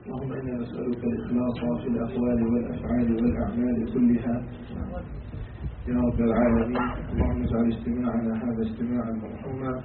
اللهم إنا نسألك الإخلاص في الأقوال والأفعال والأعمال كلها يا رب العالمين. اللهم اجعل اجتماعنا هذا اجتماعا مرحوما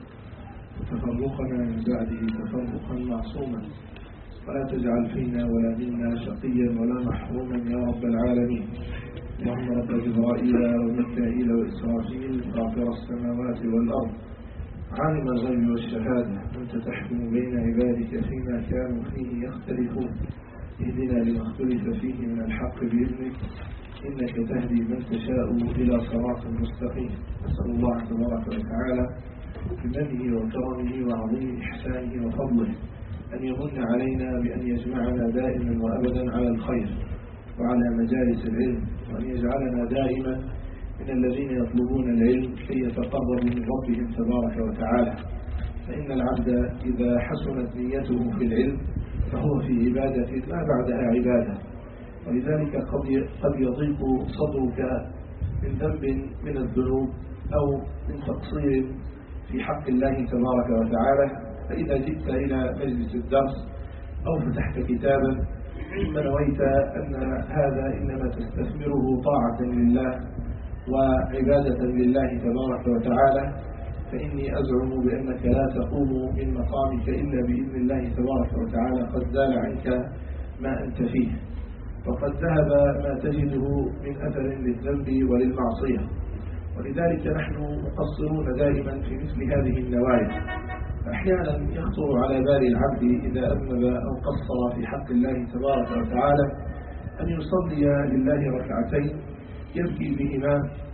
وتفرقنا من بعده تفرقا معصوما، ولا تجعل فينا ولا منا شقيا ولا محروما يا رب العالمين. اللهم رب جبرائيل وميكائيل وإسرافيل فاطر السماوات والأرض عالم الغيب والشهادة، أنت تحكم بين عبادك فيما كانوا فيه يختلفون، اهدنا لما اختلف فيه من الحق بإذنك، إنك تهدي من تشاء إلى صراط مستقيم. أسأل الله تبارك وتعالى بمنه وكرمه وعظيم إحسانه وفضله أن يمن علينا بأن يجمعنا دائما وأبدا على الخير وعلى مجالس العلم، وأن يجعلنا دائما من الذين يطلبون العلم كي يتقربوا من ربهم تبارك وتعالى. فإن العبد إذا حسنت نيته في العلم فهو في عبادة ما بعدها عبادة، ولذلك قد يضيق صدرك من ذنب من الذنوب أو من تقصير في حق الله تبارك وتعالى، فإذا جئت إلى مجلس الدرس أو فتحت كتابا ثم نويت أن هذا إنما تستثمره طاعة لله وعبادة لله تبارك وتعالى، فإني أزعم بأنك لا تقوم من مقامك إلا بإذن الله تبارك وتعالى قد زال عنك ما أنت فيه، وقد ذهب ما تجده من أثر للذنب وللمعصية. ولذلك نحن مقصرون دائما في مثل هذه النوايا. أحيانا يخطر على بال العبد إذا أذنب أو قصر في حق الله تبارك وتعالى أن يصلي لله ركعتين يبكي بهما،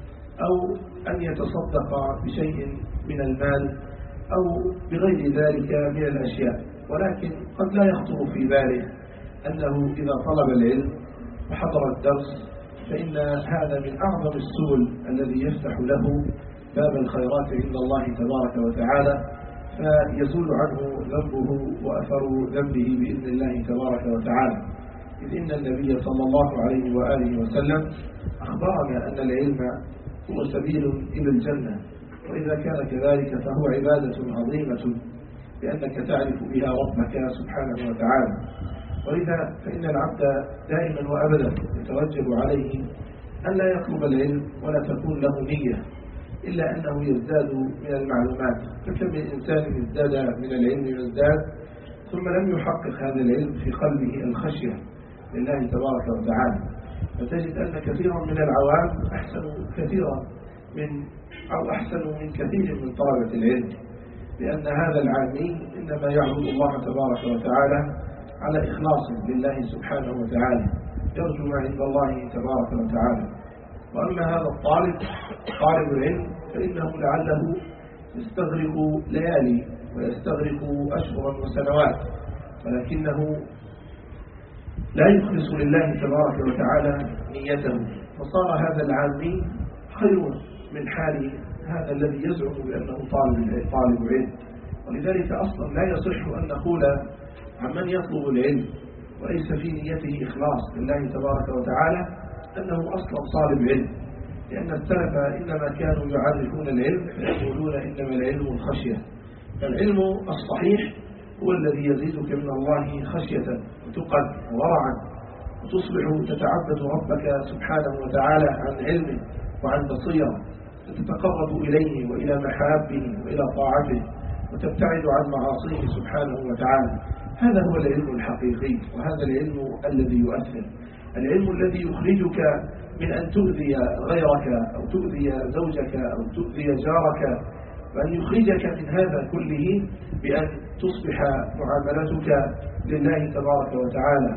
أو أن يتصدق بشيء من المال أو بغير ذلك من الأشياء، ولكن قد لا يخطر في باله أنه إذا طلب العلم وحضر الدرس فإن هذا من أعظم السبل الذي يفتح له باب الخيرات عند الله تبارك وتعالى، فيزول عنه ذنبه وأثر ذنبه بإذن الله تبارك وتعالى. إذ إن النبي صلى الله عليه وآله وسلم أخبرنا أن العلم هو سبيل إلى الجنة، وإذا كان كذلك فهو عبادة عظيمة لأنك تعرف بها ربك سبحانه وتعالى. ولذا فإن العبد دائما وأبدا يتوجب عليه أن لا يطلب العلم ولا تكون له نية إلا أنه يزداد من المعلومات، فكم من إنسان ازداد من العلم يزداد ثم لم يحقق هذا العلم في قلبه الخشية لله تبارك وتعالى. فتجد أن كثيرا من العوام أحسن من كثير من طلبة العلم، لأن هذا العامي إنما يعبد الله تبارك وتعالى على إخلاص لله سبحانه وتعالى، يرجو ما عند الله تبارك وتعالى. وأما هذا طالب العلم فإنه لعله يستغرق ليالي ويستغرق أشهرا وسنوات، ولكنه لا يخلص لله تبارك وتعالى نيته، فصار هذا العامي خير من حال هذا الذي يزعم بأنه طالب علم. ولذلك أصلا لا يصح أن نقول عمن يطلب العلم وليس في نيته إخلاص لله تبارك وتعالى أنه أصلا طالب علم، لأن السلف إنما كانوا يعرفون العلم فيقولون إنما العلم الخشية. فالعلم الصحيح هو الذي يزيدك من الله خشية وتقى وورعا، وتصبح تتعبد ربك سبحانه وتعالى عن علم وعن بصيرة، وتتقرب إليه وإلى محابه وإلى طاعته، وتبتعد عن معاصيه سبحانه وتعالى. هذا هو العلم الحقيقي، وهذا العلم الذي يؤثر، العلم الذي يخرجك من أن تؤذي غيرك أو تؤذي زوجك أو تؤذي جارك، وأن يخرجك من هذا كله بأن تصبح معاملتك لله تبارك وتعالى،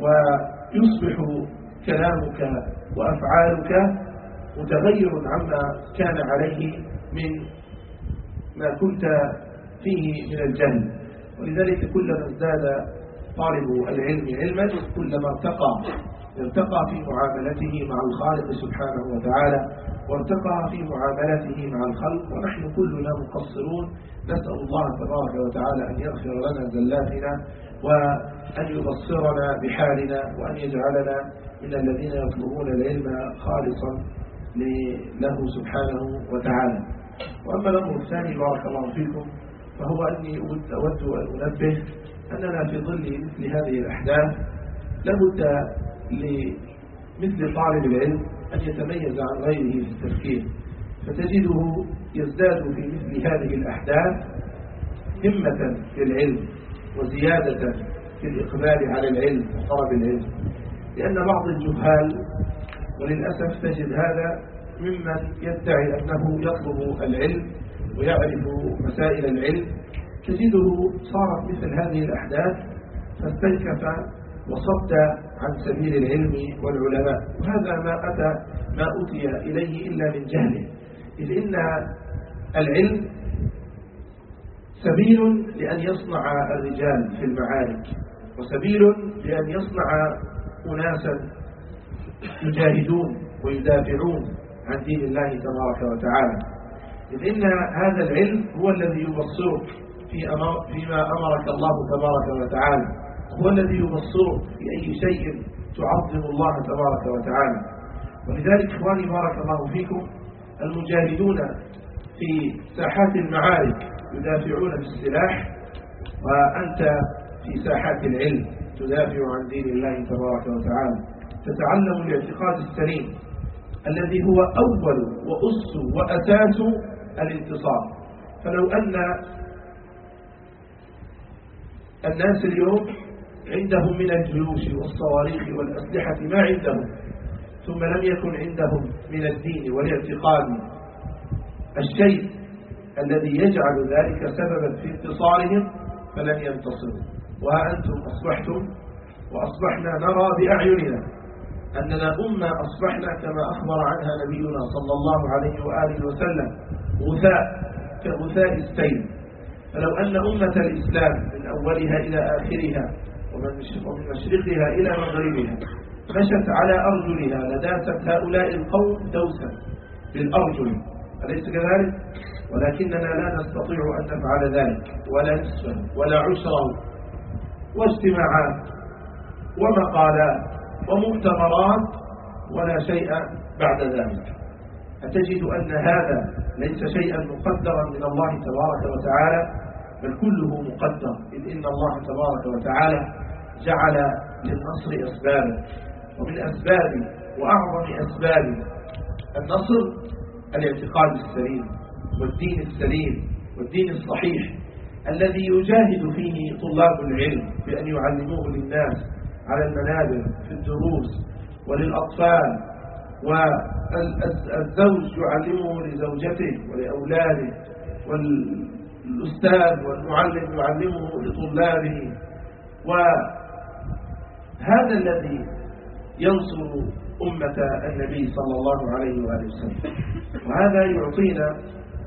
ويصبح كلامك وأفعالك متغير عما كان عليه من ما كنت فيه من الجهل. ولذلك كلما ازداد طالب العلم علما كلما ارتقى في معاملته مع الخالق سبحانه وتعالى، وارتقى في معاملته مع الخلق. ونحن كلنا مقصرون، نسأل الله تبارك وتعالى أن يغفر لنا زلاتنا وأن يبصرنا بحالنا، وأن يجعلنا من الذين يطلبون العلم خالصا له سبحانه وتعالى. وأما الأمر الثاني بارك الله فيكم فهو أني أود أن أنبه أننا في ظل مثل هذه الأحداث لابد لمثل طالب العلم أن يتميز عن غيره في التفكير، فتجده يزداد في مثل هذه الأحداث همة للعلم وزيادة في الإقبال على العلم وطلب العلم، لأن بعض الجهال وللأسف تجد هذا ممن يدعي أنه يطلب العلم ويعرف مسائل العلم، تجده صارت مثل هذه الأحداث فاستنكف وصد عن سبيل العلم والعلماء، وهذا ما أتي إليه إلا من جهله، إذ إن العلم سبيل لأن يصنع الرجال في المعارك، وسبيل لأن يصنع أناسا يجاهدون ويدافعون عن دين الله تبارك وتعالى، إذ إن هذا العلم هو الذي يبصرك فيما أمرك الله تبارك وتعالى، هو الذي يبصرك في أي شيء تعظم الله تبارك وتعالى. ولذلك إخواني بارك الله فيكم، المجاهدون في ساحات المعارك يدافعون بالسلاح، وأنت في ساحات العلم تدافع عن دين الله تبارك وتعالى، تتعلم الاعتقاد السليم الذي هو أول وأس وأساس الانتصار. فلو أن الناس اليوم عندهم من الجيوش والصواريخ والأسلحة ما عندهم، ثم لم يكن عندهم من الدين والاعتقاد الشيء الذي يجعل ذلك سببا في انتصارهم فلن ينتصروا. وأنتم أصبحتم وأصبحنا نرى بأعيننا أننا أمة أصبحنا كما أخبر عنها نبينا صلى الله عليه وآله وسلم غثاء كغثاء السيل. فلو أن أمة الإسلام من أولها إلى آخرها ومن مشرقها إلى مغربها مشت على أرجلها لداست هؤلاء القوم دوسا بالأرجل، أليس كذلك؟ ولكننا لا نستطيع أن نفعل ذلك، ولا نصفه ولا عشره، واجتماعات ومقالات ومؤتمرات ولا شيء بعد ذلك. أتجد أن هذا ليس شيئا مقدرا من الله تبارك وتعالى، بل كله مقدر، إذ إن الله تبارك وتعالى جعل للنصر أسبابا، ومن أسباب وأعظم أسباب النصر الاعتقاد السليم والدين السليم والدين الصحيح الذي يجاهد فيه طلاب العلم بأن يعلموه للناس على المنابر في الدروس وللأطفال، والزوج يعلمه لزوجته ولأولاده، والأستاذ والمعلم يعلمه لطلابه، وهذا الذي ينصر أمة النبي صلى الله عليه وآله وسلم. وهذا يعطينا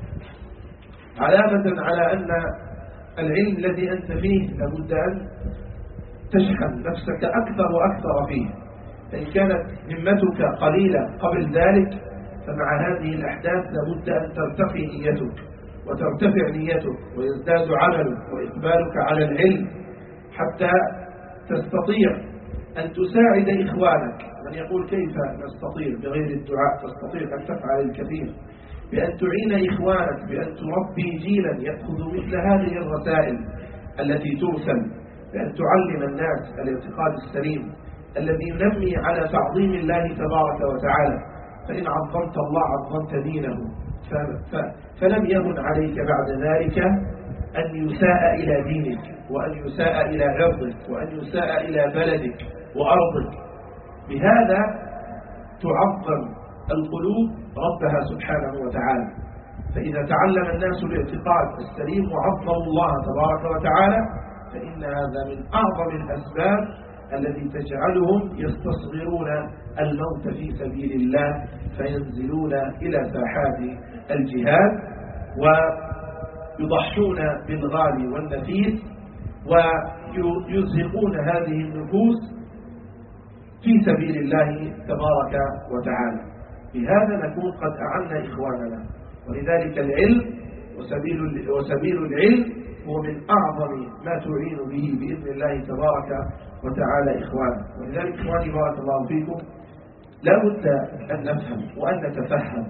علامة على أن العلم الذي أنت فيه لابد أن تشحن نفسك أكثر وأكثر فيه، فإن كانت همتك قليلة قبل ذلك فمع هذه الأحداث لابد أن ترتقي نيتك وترتفع نيتك ويزداد عملك وإقبالك على العلم حتى تستطيع أن تساعد إخوانك. من يقول كيف نستطيع بغير الدعاء؟ تستطيع أن تفعل الكثير بأن تعين إخوانك، بأن تربي جيلا يأخذ مثل هذه الرسائل التي ترسل، بأن تعلم الناس الاعتقاد السليم الذي ينمي على تعظيم الله تبارك وتعالى. فإن عظمت الله عظمت دينه، فلم يهن عليك بعد ذلك أن يساء إلى دينك، وأن يساء إلى عرضك، وأن يساء إلى بلدك وأرضك. بهذا تعظم القلوب ربها سبحانه وتعالى. فإذا تعلم الناس الاعتقاد السليم وعظموا الله تبارك وتعالى فإن هذا من أعظم الأسباب التي تجعلهم يستصغرون الموت في سبيل الله، فينزلون إلى ساحات الجهاد ويضحون بالغالي والنفيس ويزهقون هذه النفوس في سبيل الله تبارك وتعالى. بهذا نكون قد أعنا إخواننا. ولذلك العلم وسبيل العلم هو من أعظم ما تعين به بإذن الله تبارك وتعالى إخوانا. ولذلك إخواني بارك الله فيكم لا بد أن نفهم وأن نتفهم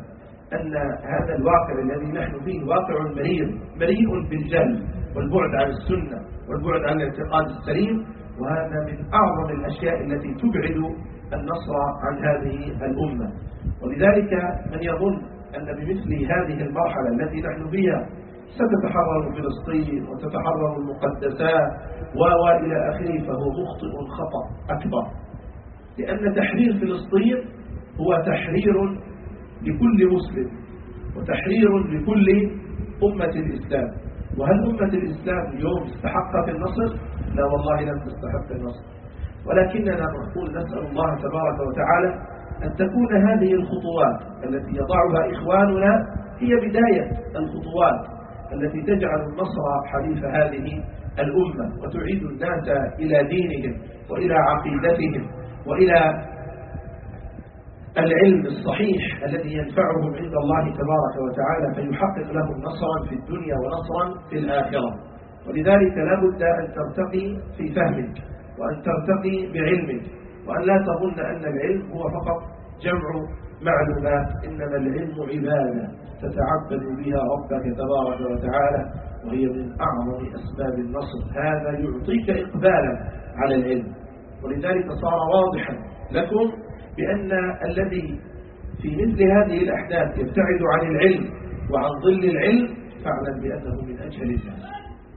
أن هذا الواقع الذي نحن فيه واقع مريء بالجهل والبعد عن السنة والبعد عن الاعتقاد السليم، وهذا من أعظم الأشياء التي تبعد النصر عن هذه الأمة. ولذلك من يظن أن بمثل هذه المرحلة التي نحن فيها ستتحرر فلسطين وتتحرر المقدسات وإلى آخره فهو مخطئ خطأ أكبر، لأن تحرير فلسطين هو تحرير لكل مسلم وتحرير لكل أمة الإسلام. وهل أمة الإسلام اليوم استحقت النصر؟ لا والله لم تستحق النصر، ولكننا نقول نسأل الله تبارك وتعالى أن تكون هذه الخطوات التي يضعها إخواننا هي بداية الخطوات التي تجعل النصر حليف هذه الأمة وتعيد الناس إلى دينهم وإلى عقيدتهم وإلى العلم الصحيح الذي ينفعهم عند الله تبارك وتعالى، فيحقق لهم نصرا في الدنيا ونصرا في الآخرة. ولذلك لا بد أن ترتقي في فهمك وأن ترتقي بعلمك، وأن لا تظن أن العلم هو فقط جمع معلومات، إنما العلم عبادة تتعبد بها ربك تبارك وتعالى، وهي من أعظم أسباب النصر. هذا يعطيك إقبالا على العلم. ولذلك صار واضحا لكم بأن الذي في مثل هذه الأحداث يبتعد عن العلم وعن ظل العلم فاعلم بأنه من أجهل الناس.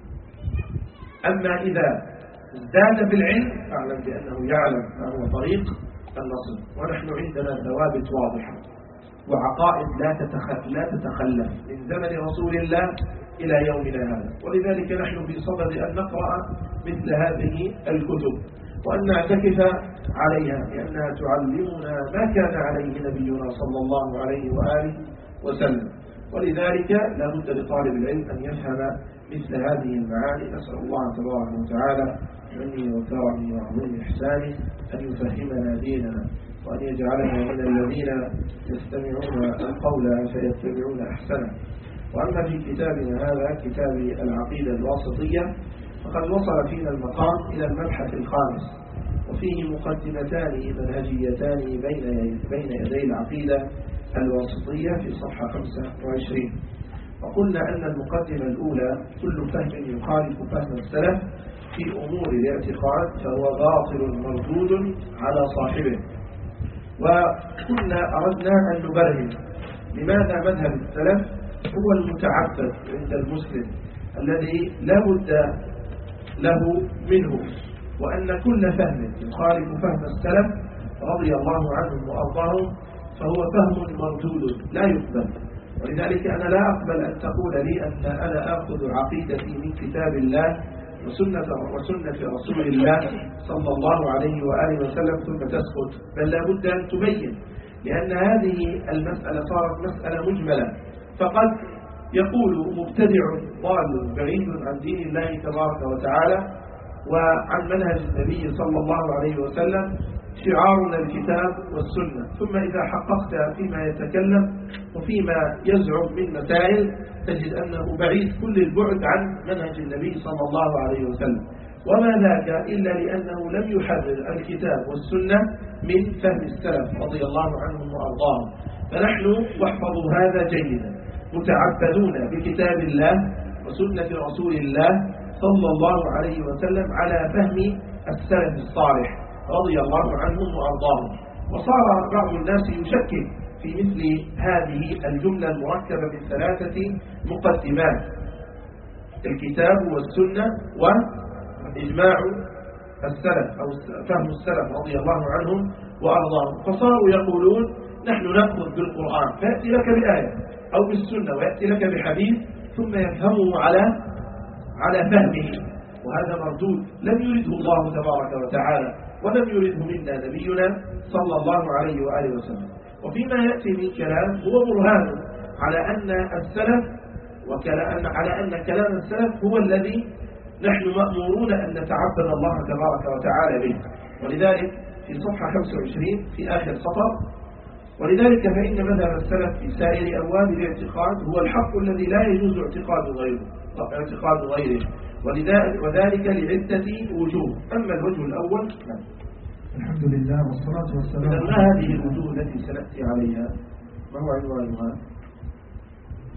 أما إذا ازداد بالعلم فاعلم بأنه يعلم ما هو طريق النصر. ونحن عندنا ثوابت واضحة وعقائد لا تتخلف من زمن رسول الله إلى يومنا هذا. ولذلك نحن في صدد أن نقرأ مثل هذه الكتب وأن نعتكف عليها، لأنها تعلمنا ما كان عليه نبينا صلى الله عليه وآله وسلم. ولذلك لا بد لطالب العلم أن يفهم مثل هذه المعاني. نسأل الله تبارك وتعالى مني وكرمي وعظيم إحسانه أن يفهمنا ديننا، وأن يجعلنا من الذين يستمعون القول فيتبعون أحسنه. وأما في كتابنا هذا كتاب العقيدة الواسطية فقد وصل فينا المقام إلى المبحث الخامس، وفيه مقدمتان منهجيتان بين يدي العقيدة الواسطية في صفحة 25. وقلنا أن المقدمة الأولى كل فهم يخالف فهم السلف في أمور الاعتقاد فهو باطل مردود على صاحبه. وكنا أردنا أن نبرهن لماذا مذهب السلف هو المتعبد عند المسلم الذي لا بد له منه، وأن كل فهم يخالف فهم السلف رضي الله عنهم وأرضاهم فهو فهم مردود لا يقبل. ولذلك أنا لا أقبل أن تقول لي أن أنا أخذ عقيدتي من كتاب الله وسنة رسول الله صلى الله عليه وآله وسلم ثم تسكت، بل لا بد أن تبين، لأن هذه المسألة صارت مسألة مجملة. فقد يقول مبتدع ضال بعيد عن دين الله تبارك وتعالى وعن منهج النبي صلى الله عليه وسلم شعارنا الكتاب والسنة، ثم إذا حققت فيما يتكلم وفيما يزعم من مسائل تجد أنه بعيد كل البعد عن منهج النبي صلى الله عليه وسلم. وما ذاك إلا لأنه لم يحرر الكتاب والسنة من فهم السلف رضي الله عنهم وأرضاهم. فنحن واحفظوا هذا جيدا متعبدون بكتاب الله وسنة رسول الله صلى الله عليه وسلم على فهم السلف الصالح رضي الله عنهم وأرضاهم. وصار بعض الناس يشكك في مثل هذه الجملة المركبة من 3 مقدمات: الكتاب والسنة وإجماع السلف أو فهم السلف رضي الله عنهم وأرضاهم. فصاروا يقولون نحن نأخذ بالقرآن فيأتي لك بآية أو بالسنة ويأتي لك بحديث ثم يفهمه على فهمه، وهذا مردود لم يرده الله تبارك وتعالى ولم يرده منا نبينا صلى الله عليه وآله وسلم. وفيما يأتي من كلام هو برهان على أن السلف على أن كلام السلف هو الذي نحن مأمورون أن نتعبد الله تبارك وتعالى به. ولذلك في صفحة 25 في آخر سطر: ولذلك فإن مذهب السلف في سائر أبواب الاعتقاد هو الحق الذي لا يجوز اعتقاد غيره وذلك لعدة وجوه. أما الوجه الأول الحمد لله والصلاة والسلام. ما هذه الوجوه التي سنأتي عليها؟ ما هو عنوانها؟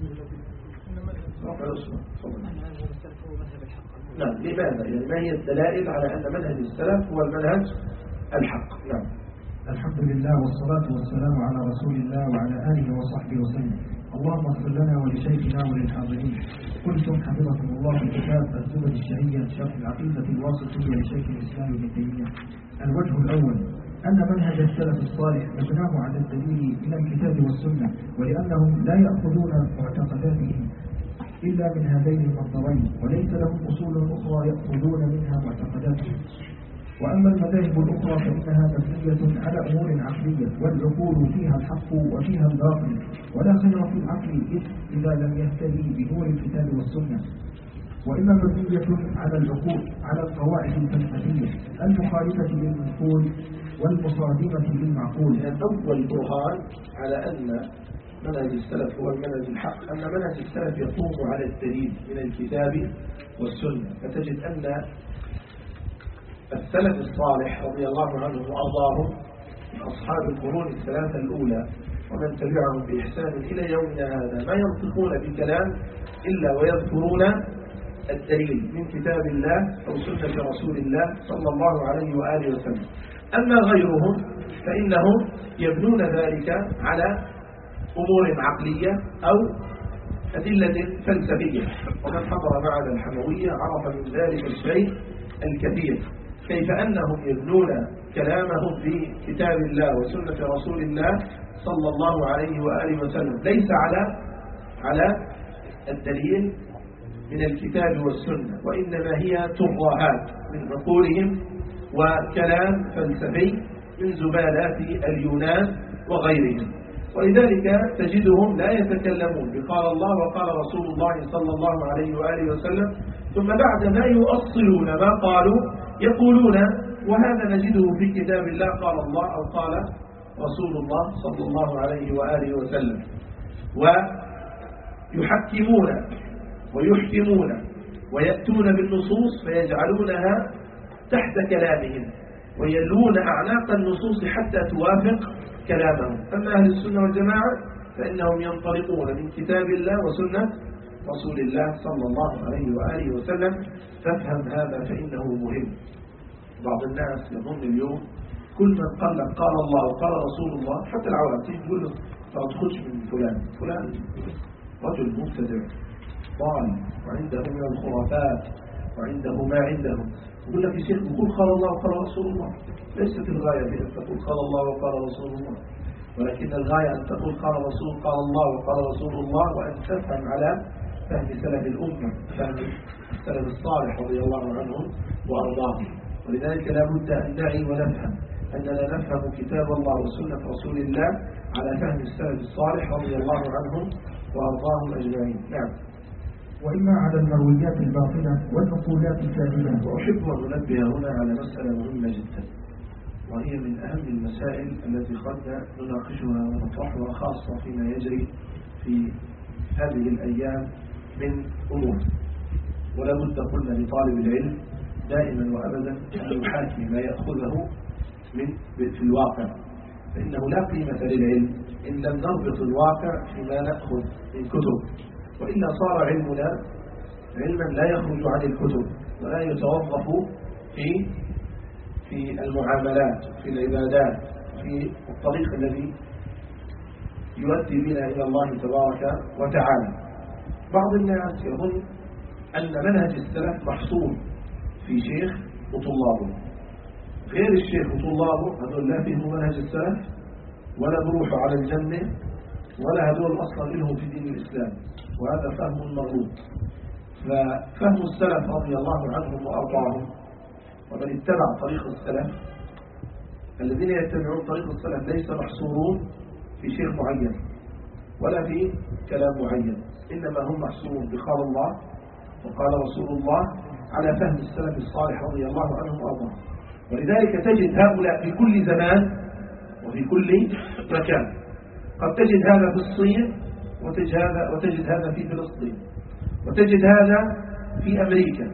نعم. لماذا؟ يعني ما هي الدلائل على أن منهج السلف هو المنهج الحق؟ نعم. الحمد لله والصلاة والسلام على رسول الله وعلى آله وصحبه وسلم. اللهم اغفر لنا ولشيخنا وللحاضرين. قلتم حفظكم الله في كتاب الزبد الشهية شرح العقيدة الواسطية لشيخ الإسلام ابن تيمية. الوجه الأول أن منهج السلف الصالح مبناه على الدليل من الكتاب والسنة، ولأنهم لا يأخذون معتقداتهم إلا من هذين المصدرين، وليس لهم أصول أخرى يأخذون منها معتقداتهم. وأما المذاهب الأخرى فإنها مبنية على أمور عقلية، والعقول فيها الحق وفيها الباطل، ولا خير في العقل إذا لم يهتدي بنور الكتاب والسنة. وإما مبنية على العقول على القواعد الفلسفية المخالفة للمنقول والمصادمة للمعقول. أول برهان على أن منهج السلف هو المنهج الحق أن منهج السلف يقوم على الدليل من الكتاب والسنة. فتجد أن السلف الصالح رضي الله عنهم وأرضاهم أصحاب القرون الثلاثة الأولى ومن تبعهم بإحسان إلى يومنا هذا ما ينطقون بكلام إلا ويذكرون الدليل من كتاب الله أو سنة رسول الله صلى الله عليه وآله وسلم. أما غيرهم فإنهم يبنون ذلك على أمور عقلية أو أدلة فلسفية. ومن حضر معنا الحموية عرف من ذلك الشيء الكثير، كيف أنهم يبنون كلامهم في كتاب الله وسنة رسول الله صلى الله عليه وآله وسلم ليس على الدليل من الكتاب والسنة، وإنما هي ترهات من عقولهم وكلام فلسفي من زبالات اليونان وغيرهم. ولذلك تجدهم لا يتكلمون بقال الله وقال رسول الله صلى الله عليه وآله وسلم، ثم بعد ما يؤصلون ما قالوا يقولون وهذا نجده في كتاب الله قال الله أو قال رسول الله صلى الله عليه وآله وسلم، ويحكمون ويحكمون ويأتون بالنصوص فيجعلونها تحت كلامهم ويلون أعناق النصوص حتى توافق كلامهم. أما أهل السنة والجماعة فإنهم ينطلقون من كتاب الله وسنة رسول الله صلى الله عليه وآله وسلم. تفهم هذا فإنه مهم. بعض الناس يظن اليوم كل من قال لك قال الله وقال رسول الله حتى العوام تيجي تقول له ما تخرج من فلان رجل مبتدع ضال وعنده من الخرافات وعنده ما عنده، يقول لك يا شيخ يقول قال الله وقال رسول الله. ليست الغاية في أن تقول قال الله وقال رسول الله، ولكن الغاية أن تقول قال الله وقال رسول الله، وأن تفهم على فهم سلف الأمة فهم السلف الصالح رضي الله عنهم وأرضاهم. ولذلك لا بد أن نعي ونفهم أننا نفهم كتاب الله وسنة رسول الله على فهم السلف الصالح رضي الله عنهم وأرضاهم أجمعين. نعم. وإما على المرويات الباطلة والمقولات الكاذبة. وأحب أن أنبه هنا على مسألة مهمة جدا، وهي من أهم المسائل التي قد نناقشها ونطرحها خاصة فيما يجري في هذه الأيام من أمور. ولا بد قلنا لطالب العلم دائما وأبدا أن يحاكي ما يأخذه في الواقع، فإنه لا قيمة للعلم إن لم نربط الواقع فيما نأخذ من كتب، وإلا صار علمنا علما لا يخرج عن الكتب ولا يتوظف في المعاملات في العبادات في الطريق الذي يؤدي بنا إلى الله تبارك وتعالى. بعض الناس يظن أن منهج السلف محصور في شيخ وطلابه، غير الشيخ وطلابه هذول لا فيهم منهج السلف ولا بروحوا على الجنة ولا هذول أصلا لهم في دين الإسلام، وهذا فهم مغلوط. ففهم السلف رضي الله عنهم وأرضاهم ومن اتبع طريق السلف، الذين يتبعون طريق السلف ليس محصورون في شيخ معين ولا في كلام معين، إنما هم محصورون بقال الله وقال رسول الله على فهم السلف الصالح رضي الله عنهم وأرضاهم. ولذلك تجد هؤلاء في كل زمان وفي كل مكان. قد تجد هذا في الصين وتجد هذا في فلسطين، وتجد هذا في أمريكا،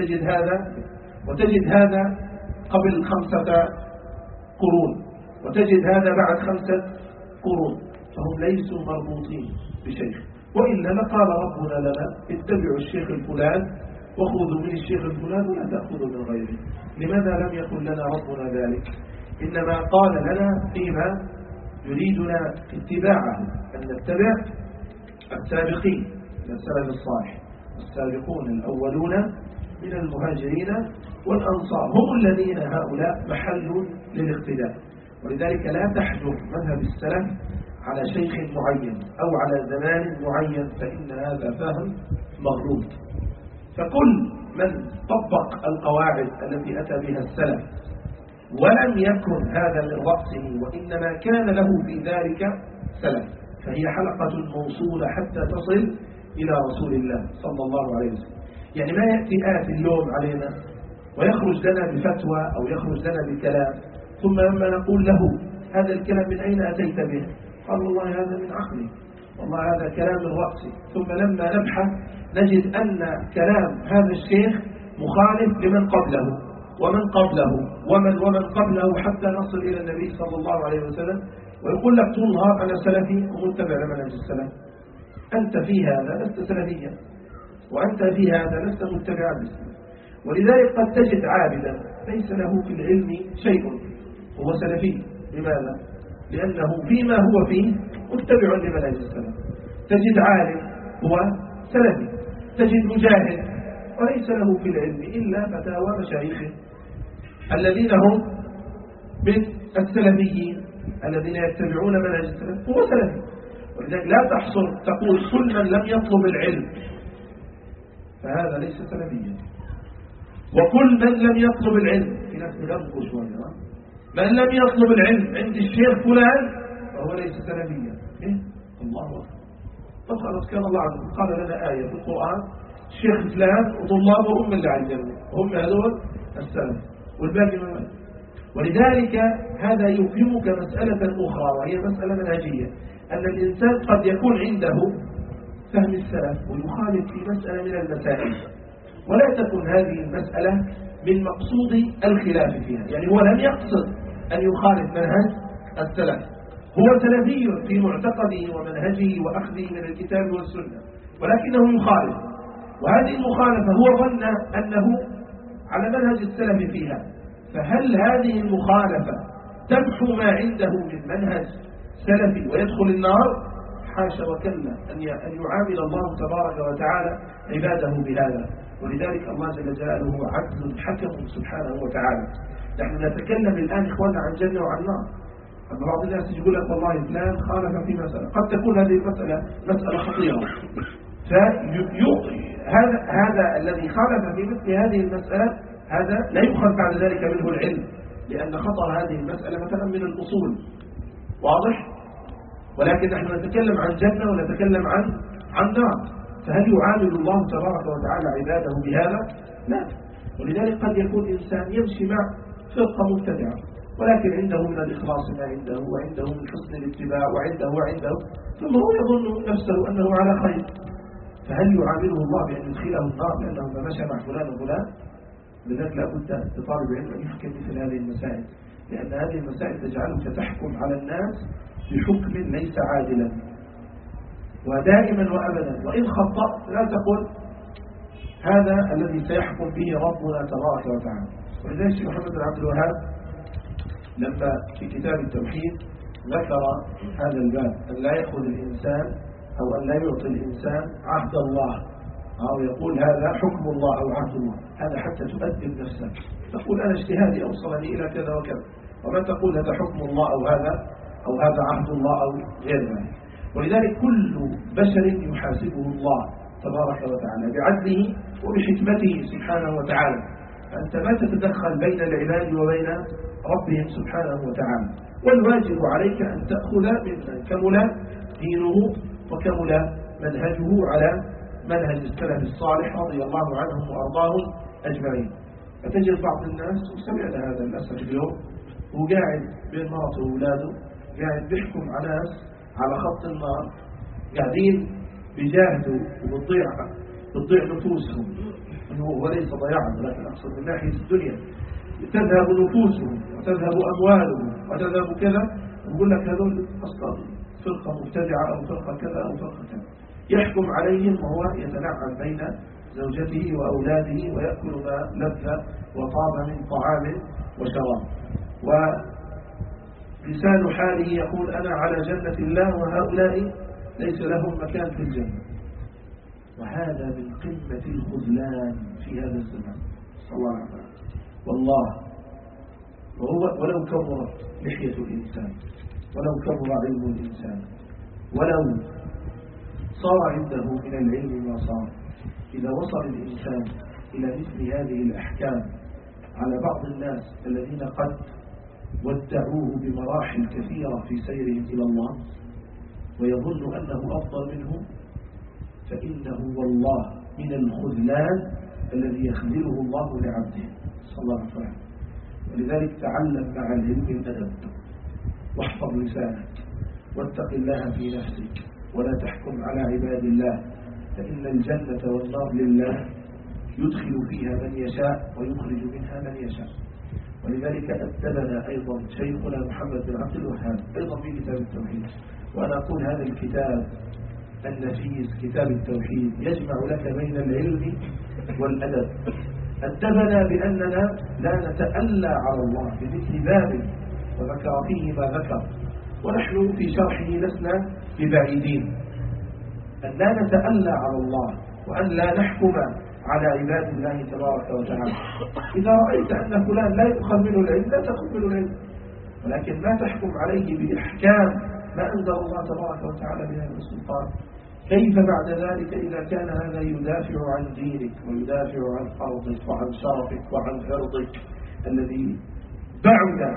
وتجد هذا قبل 5 قرون، وتجد هذا بعد 5 قرون. فهم ليسوا مربوطين بشيخ وإلا لقال ربنا لنا اتبعوا الشيخ الفلان وخذوا من الشيخ الفلان ولا تأخذوا من غيره. لماذا لم يقل لنا ربنا ذلك؟ إنما قال لنا فيما يريدنا اتباعه أن نتبع السابقين من السلف الصالح، السابقون الأولون من المهاجرين والأنصار هم الذين هؤلاء محل للاقتداء. ولذلك لا تحجر مذهب السلف على شيخ معين أو على زمان معين، فإن هذا فهم مغلوط. فكل من طبق القواعد التي أتى بها السلف ولم يكن هذا من رأسه وإنما كان له في ذلك سلف، فهي حلقة موصولة حتى تصل إلى رسول الله صلى الله عليه وسلم. يعني ما يأتي اليوم علينا ويخرج لنا بفتوى أو يخرج لنا بكلام، ثم لما نقول له هذا الكلام من أين أتيت به؟ قال والله هذا من عقلي، والله هذا كلام من رأسي. ثم لما نبحث نجد أن كلام هذا الشيخ مخالف لمن قبله ومن قبله ومن قبله، حتى نصل إلى النبي صلى الله عليه وسلم ويقول لك طول النهار أنا سلفي ومتبع لمنهج السلف. أنت في هذا لست سلفيا، وأنت في هذا لست متبعا للسلف. ولذلك قد تجد عابدا ليس له في العلم شيء هو سلفي. لماذا؟ لأنه فيما هو فيه متبع لمنهج السلف. تجد عالم هو سلفي، تجد مجاهد وليس له في العلم إلا فتاوى مشايخه الذين هم من السلفيين الذين يتبعون منهج السلف، هو سلفي. ولذلك لا تحصر تقول كل من لم يطلب العلم فهذا ليس سلفيا، وكل من لم يطلب العلم، في ناس يغلقوا شوية، من لم يطلب العلم عند الشيخ فلان فهو ليس سلفيا. إيه؟ الله أكبر. طب خلاص كان الله عنه قال لنا آية في القرآن الشيخ فلان وطلابه هم اللي علموا، هم هذول السلف والباقي ما. ولذلك هذا يفهمك مسألة أخرى وهي مسألة منهجية، أن الإنسان قد يكون عنده فهم السلف ويخالف في مسألة من المسائل، ولا تكون هذه المسألة من مقصود الخلاف فيها. يعني هو لم يقصد أن يخالف منهج السلف، هو سلفي في معتقده ومنهجه وأخذه من الكتاب والسنة، ولكنه يخالف، وهذه المخالفة هو ظن أنه على منهج السلف فيها. فهل هذه المخالفة تمحو ما عنده من منهج سلفي ويدخل النار؟ حاشا وكلا أن يعامل الله تبارك وتعالى عباده بهذا. ولذلك الله جل جلاله عدل حكم سبحانه وتعالى. نحن نتكلم الآن إخوانا عن جنة وعن نار. بعض الناس يقول لك والله فلان خالف في مسألة، قد تكون هذه المسألة مسألة خطيرة، هذا الذي خالف في مثل هذه المسألة هذا لا يؤخذ بعد ذلك منه العلم، لأن خطر هذه المسألة مثلا من الأصول، واضح؟ ولكن نحن نتكلم عن جنة ونتكلم عن نار، فهل يعامل الله تبارك وتعالى عباده بهذا؟ لا. ولذلك قد يكون إنسان يمشي مع فرقة مبتدعة ولكن عنده من الإخلاص ما عنده، وعنده من حسن الاتباع وعنده ثم هو يظن نفسه أنه على خير، فهل يعامله الله بأن يدخله النار لأنه ما مشى مع فلان وفلان؟ لذلك لا بد لطالب العلم أن يحكم مثل هذه المسائل، لأن هذه المسائل تجعلك تحكم على الناس بحكم ليس عادلا، ودائما وأبدا وإن خطأت لا تقل هذا الذي سيحكم به ربنا تبارك وتعالى. ولذلك الشيخ محمد بن عبد الوهاب لما في كتاب التوحيد ذكر هذا الباب أن لا يأخذ الإنسان أو أن لا يعطي الإنسان عهد الله، أو يقول هذا حكم الله أو عهد الله، هذا حتى تؤدب نفسك، تقول أنا اجتهادي أوصلني إلى كذا وكذا، وما تقول هذا حكم الله أو هذا عهد الله أو غير ذلك. ولذلك كل بشر يحاسبه الله تبارك وتعالى بعدله وبحكمته سبحانه وتعالى، فأنت ما تتدخل بين العباد وبين ربهم سبحانه وتعالى. والواجب عليك أن تأخذ ممن كمل دينه وكمل منهجه على منهج السلف الصالح رضي الله عنهم وأرضاهم أجمعين. فتجد بعض الناس وسمعنا هذا للأسف اليوم وقاعد بين مراته وأولاده قاعد بيحكم على ناس على خط النار، قاعدين بيجاهدوا وبتضيع نفوسهم، وليس ضياعا ولكن أقصد من ناحية الدنيا، تذهب نفوسهم وتذهب أموالهم وتذهب كذا، نقول لك هذول أصلا فرقة مبتدعة أو فرقة كذا أو فرقة كذا. يحكم عليهم وهو يتنعم بين زوجته وأولاده ويأكل ما لذ وطاب من طعام وشراب، ولسان حاله يقول أنا على جنة الله وهؤلاء ليس لهم مكان في الجنة. وهذا من قمة الخذلان في هذا الزمان، صلى الله عليه وسلم. والله ولو كبرت لحية الإنسان، ولو كبر علم الإنسان، ولو صار عنده من العلم ما صار، إذا وصل الإنسان إلى مثل هذه الأحكام على بعض الناس الذين قد ودعوه بمراحل كثيرة في سيرهم إلى الله ويظن أنه أفضل منهم، فإنه والله من الخذلان الذي يخذله الله لعبده، صلى الله عليه وسلم. ولذلك تعلم مع العلم الأدب، واحفظ لسانك، واتق الله في نفسك، ولا تحكم على عباد الله، فإن الجنة والنار لله يدخل فيها من يشاء ويخرج منها من يشاء. ولذلك أدبنا أيضا شيخنا محمد بن عبد الوهاب أيضا في كتاب التوحيد، وأنا أقول هذا الكتاب النفيس كتاب التوحيد يجمع لك بين العلم والأدب. أدبنا بأننا لا نتألى على الله بمثل باب وذكر فيه ما ذكر، ونحن في شرحه لسنا ببعيدين، أن لا نتألى على الله وأن لا نحكم على عباد الله تبارك وتعالى. إذا رأيت أن فلان لا يؤخذ منه العلم لا تأخذ منه العلم، ولكن لا تحكم عليه بإحكام ما أنزل الله تبارك وتعالى بها السلطان. كيف بعد ذلك إذا كان هذا يدافع عن دينك ويدافع عن أرضك وعن شرفك وعن عرضك الذي بعد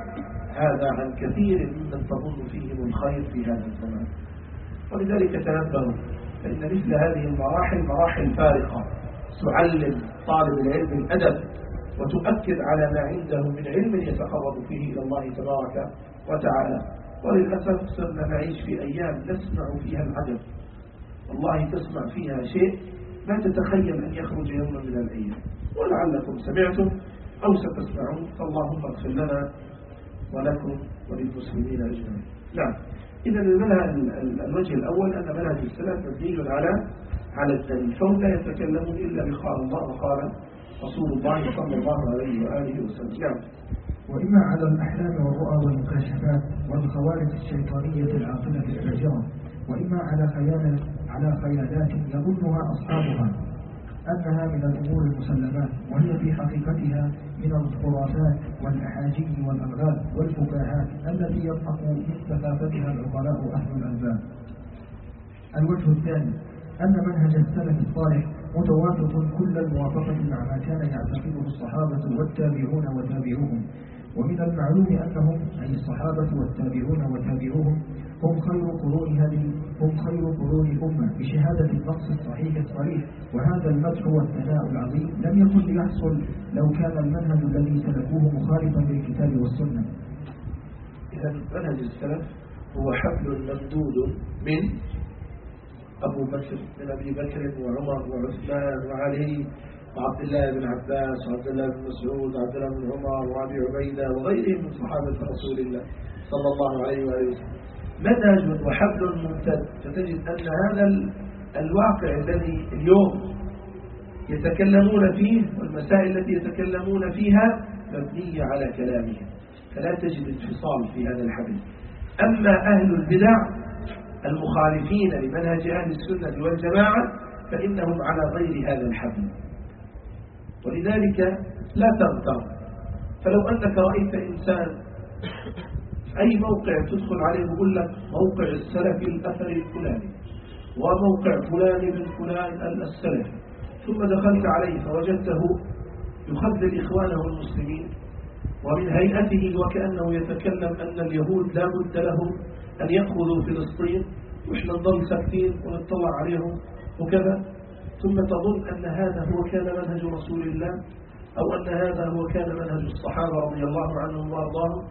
هذا عن كثير ممن تظن فيهم الخير في هذا الزمان. ولذلك تنبهوا، فإن مثل هذه المراحل مراحل فارقة تعلم طالب العلم الأدب وتؤكد على ما عنده من علم يتقرب فيه إلى الله تبارك وتعالى. وللأسف صرنا نعيش في أيام نسمع فيها العجب، والله تسمع فيها شيء ما تتخيل أن يخرج يوما من الأيام، ولعلكم سمعتم أو ستسمعون، فاللهم اغفر لنا ولكم وللمسلمين أجمعين. نعم، إذا الوجه الأول أن منهج السلف مبني على الدليل، فهم لا يتكلمون إلا بقال الله وقال رسول الله صلى الله عليه وآله وسلم. نعم. وإما على الأحلام والرؤى والمكاشفات والخوارج الشيطانية العاقلة الفاجرة، وإما على خيالات يظنها أصحابها أنها من الأمور المسلمات، وهي في حقيقتها من الخرافات والأحاجيم والألغاز والفكاهات التي يضحك من سفافتها العقلاء أهل الألباب. الوجه الثاني أن منهج السلف الصالح متوافق كل الموافقة مع ما كان يعتقده الصحابة والتابعون وتابعوهم، ومن المعلوم أنهم أي الصحابة والتابعون وتابعوهم هم خير قرون الأمة بشهادة النص الصحيح الصريح. وهذا المدح والثناء العظيم لم يكن ليحصل لو كان المنهج الذي سلكوه مخالفا للكتاب والسنة. إذا منهج السلف هو حبل ممدود من أبو بكر، من أبي بكر وعمر وعثمان وعلي وعبد الله بن عباس وعبد الله بن مسعود وعبد الله بن عمر وأبي عبيدة وغيرهم من صحابة رسول الله صلى الله عليه وآله وسلم. منهج وحبل ممتد. فتجد أن هذا الواقع الذي اليوم يتكلمون فيه والمسائل التي يتكلمون فيها مبنية على كلامهم، فلا تجد انفصال في هذا الحبل. أما أهل البدع المخالفين لمنهج أهل السنة والجماعة فإنهم على غير هذا الحبل، ولذلك لا تغتر. فلو أنك رأيت إنسان أي موقع تدخل عليه يقول لك موقع السلفي الأثري الفلاني وموقع فلان من فلان السلفي، ثم دخلت عليه فوجدته يخذل إخوانه المسلمين ومن هيئته وكأنه يتكلم أن اليهود لا بد لهم أن يأخذوا فلسطين وإحنا نضل ساكتين ونطلع عليهم وكذا، ثم تظن أن هذا هو كان منهج رسول الله أو أن هذا هو كان منهج الصحابة رضي الله عنهم وأرضاهم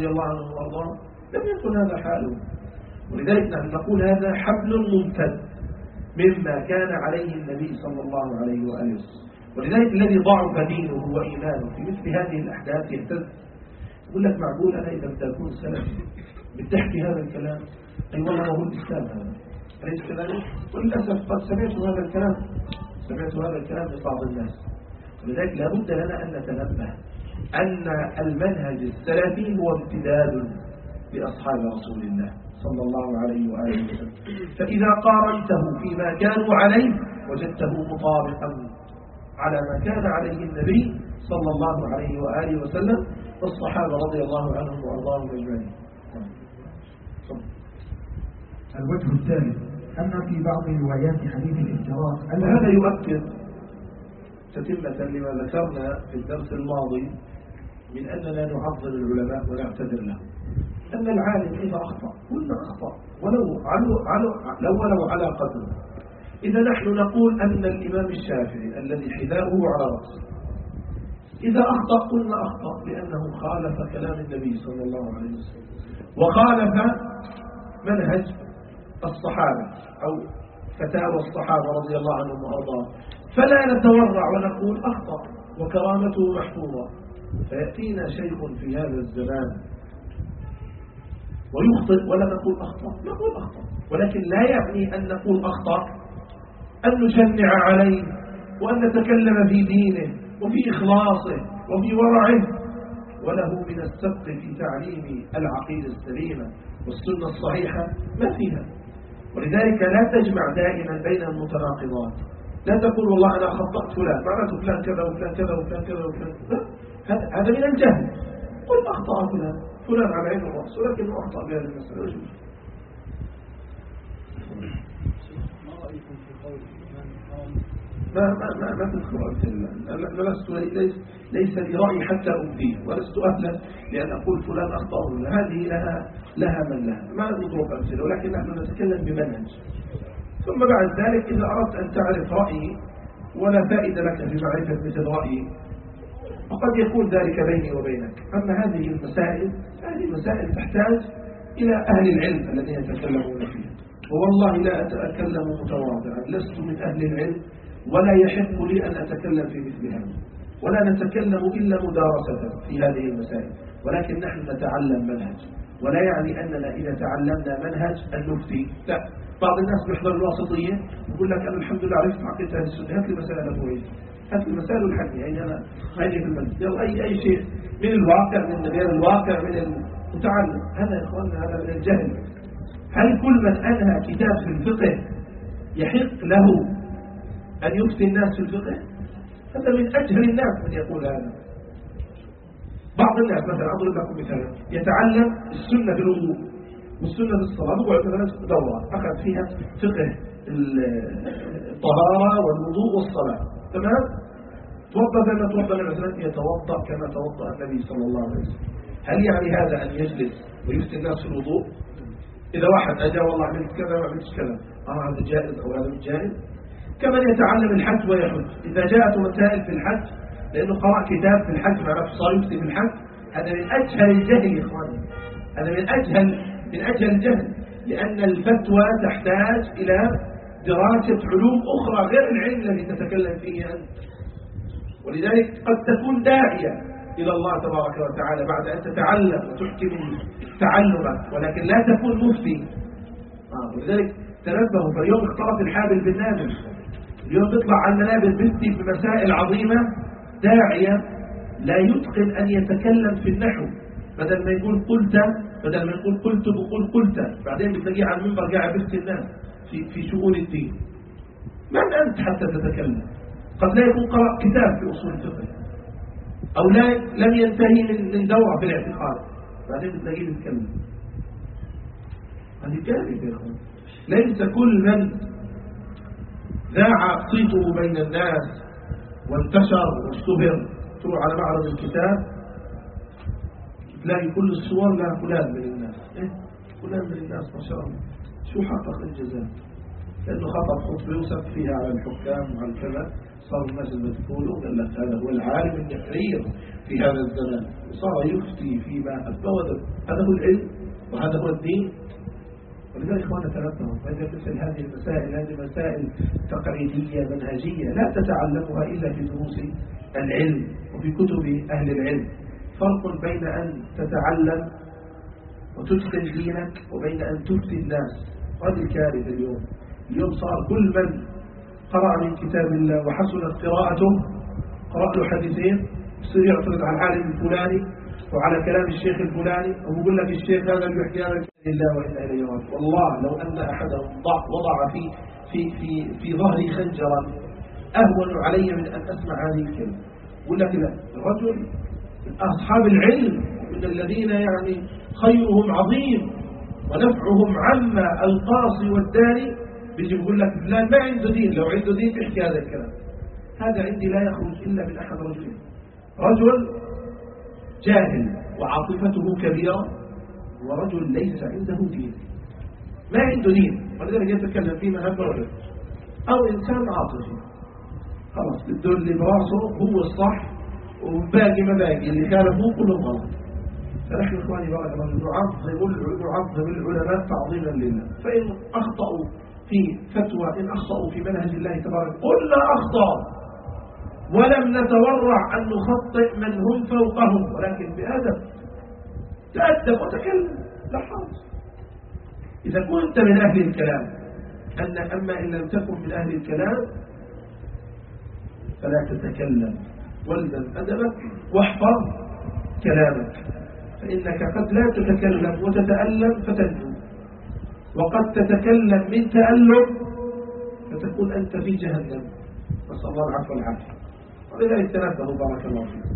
لم يكن هذا حاله. ولذلك نحن نقول هذا حبل ممتد مما كان عليه النبي صلى الله عليه وآله وسلم. ولذلك الذي ضعف دينه وإيمانه في مثل هذه الأحداث يهتز، يقول لك معقول أنا إذا بدي أكون سلفي بتحكي هذا الكلام؟ أي والله هو الإسلام هذا، أليس كذلك؟ وللأسف قد سمعت هذا الكلام لبعض الناس. ولذلك لا بد لنا أن نتنبه أن المنهج السلفي هو امتداد لأصحاب رسول الله صلى الله عليه وآله وسلم. فإذا قارنته فيما كانوا عليه وجدته مطابقا على ما كان عليه النبي صلى الله عليه وآله وسلم والصحابة رضي الله عنهم وأرضاهم أجمعين. الوجه الثالث أن في بعض روايات حديث الافتراق وهذا يؤكد تتمة لما ذكرنا في الدرس الماضي من أننا نعظم العلماء ونعتذر لهم. أن العالم إذا أخطأ قلنا أخطأ ولو على قدره. إذا نحن نقول أن الإمام الشافعي الذي حذاؤه على رأسه إذا أخطأ قلنا أخطأ لأنه خالف كلام النبي صلى الله عليه وسلم وخالف منهج الصحابة أو فتاوى الصحابة رضي الله عنهم وأرضاهم، فلا نتورع ونقول أخطأ وكرامته محفوظة. فيأتينا شيخ في هذا الزمان ويخطئ ولا نقول أخطأ، ولكن لا يعني أن نقول أخطأ أن نشنع عليه وأن نتكلم في دينه وفي إخلاصه وفي ورعه، وله من السبق في تعليم العقيدة السليمة والسنة الصحيحة ما فيها. ولذلك لا تجمع دائما بين المتناقضات. لا تقول والله أنا خطأت فلان معناته فلان كذا وفلان كذا وفلان كذا وفلان كذا، هذا من الجهل. قل أخطأ فلان على عين الرأس ولكنه أخطأ بهذه المسألة. ما رأيكم في قول ما تذكر أمثلة. ليس لي رأي حتى أبديه، ولست أهلا لأن أقول فلان أخطأ. هذه لها من لها، ما نضرب أمثلة، ولكن نحن نتكلم بمنهج. ثم بعد ذلك إذا أردت أن تعرف رأيي ولا فائدة لك في معرفة مثل رأيي وقد يكون ذلك بيني وبينك. أما هذه المسائل تحتاج إلى أهل العلم الذين يتكلمون فيها. ووالله لا أتكلم متواضعا، لست من أهل العلم ولا يحق لي أن أتكلم في مثل هذا، ولا نتكلم إلا مدارسة في هذه المسائل، ولكن نحن نتعلم منهج. ولا يعني أننا إذا تعلمنا منهج أن نفتي. لا، بعض الناس بيحضر الواسطية يقول لك أنا الحمد لله عرفت عقيدة أهل السنة، هات لي مسألة أبوية، هات لي مسائل الحج. يعني أنا هاجي في المسجد يلا أي شيء من الواقع من غير الواقع من المتعلم. هذا يا إخواننا هذا من الجهل. هل كل من أنهى كتاب في الفقه يحق له أن يفتي الناس في الفقه؟ هذا من أجهل الناس من يقول هذا. بعض الناس مثلا أضرب لكم مثلا يتعلم السنة في الوضوء والسنة في الصلاة، يقعد مثلا دورة أخذ فيها فقه الطهارة والوضوء والصلاة، تمام؟ توضأ كما توضأ مثلا يتوضأ كما توضأ النبي صلى الله عليه وسلم. هل يعني هذا أن يجلس ويفتي الناس في الوضوء؟ إذا واحد أجا والله عملت كذا وعملت كذا، هذا جائز أو هذا مش جائز؟ كمن يتعلم الحج ويحج، إذا جاءت مسائل في الحج لأنه قرأ كتاب في الحج مع نفسه صار يفتي في الحج، هذا من أجهل الجهل يا إخواني، هذا من أجهل الجهل، لأن الفتوى تحتاج إلى دراسة علوم أخرى غير العلم الذي تتكلم فيه أنت. ولذلك قد تكون داعية إلى الله تبارك وتعالى بعد أن تتعلم وتحكم تعلمك، ولكن لا تكون مفتي. ولذلك تنبهوا، فاليوم اختلط الحابل بالنابل، اليوم تطلع على المنابر بنتي بمسائل عظيمة، داعية لا يتقن أن يتكلم في النحو، بدل ما يقول قلت بقول قلت، بعدين بتلاقيه على المنبر قاعد بيفتي الناس في شؤون الدين. من أنت حتى تتكلم؟ قد لا يكون قرأ كتاب في أصول الفقه أو لم ينتهي من دورة في الاعتقاد، بعدين بتلاقيه يتكلم. هذه كارثة يا أخوان. ليس كل من ذاع صيته بين الناس وانتشر واشتهر تروح على معرض الكتاب تلاقي كل الصور لها فلان من الناس. فلان من الناس ما شاء الله شو حقق الجزاء؟ لأنه خطب خطبة يوسف فيها على الحكام وعلى كذا، صار الناس المدخول وقال لك هذا هو العالم النحرير في هذا الزمان، وصار يفتي فيما أبدا. هذا هو العلم وهذا هو الدين. ولذلك إخوانا تنبهوا، فإذا مثل هذه المسائل، هذه مسائل تقعيدية منهجية لا تتعلمها إلا في دروس العلم وفي كتب أهل العلم. فرق بين أن تتعلم وتتقن دينك وبين أن تفتي الناس. هذه الكارثة اليوم صار كل من قرأ من كتاب الله وحسنت قراءته قرأ له حديثين يصير يعترض على العالم الفلاني وعلى كلام الشيخ الفلاني ويقول لك الشيخ هذا اللي يحكي هذا لله وإنا إليه راجعون. والله لو أن أحدهم وضع في ظهري خنجرا أهون علي من أن أسمع هذه الكلمة. يقول لك لا، الرجل أصحاب العلم من الذين يعني خيرهم عظيم ونفعهم عما القاصي والداني، بيجي يقول لك لا ما عنده دين، لو عنده دين بيحكي هذا الكلام. هذا عندي لا يخرج إلا من أحد رجلين: رجل جاهل وعاطفته كبيرة، ورجل ليس عنده دين، ما عنده دين ولذلك يتكلم في مذهب رجل، أو إنسان عاطفي خلاص بده اللي براسه هو الصح وباقي ما باقي اللي خالفوه كلهم غلط. فنحن إخواني بارك الله نعظم العلماء تعظيما لله، فإن أخطأوا في فتوى، إن أخطأوا في منهج الله تبارك قلنا أخطأ، ولم نتورع أن نخطئ من هم فوقهم، ولكن بأدب تأدب وتكلم لا حرج. إذا كنت من أهل الكلام أما إن لم تكن من أهل الكلام فلا تتكلم، والزم أدبك واحفظ كلامك، فإنك قد لا تتكلم وتتألم فتنجو، وقد تتكلم من تألم فتكون أنت في جهنم، نسأل الله العفو والعافية. ولذلك تنبهوا بارك الله فيكم.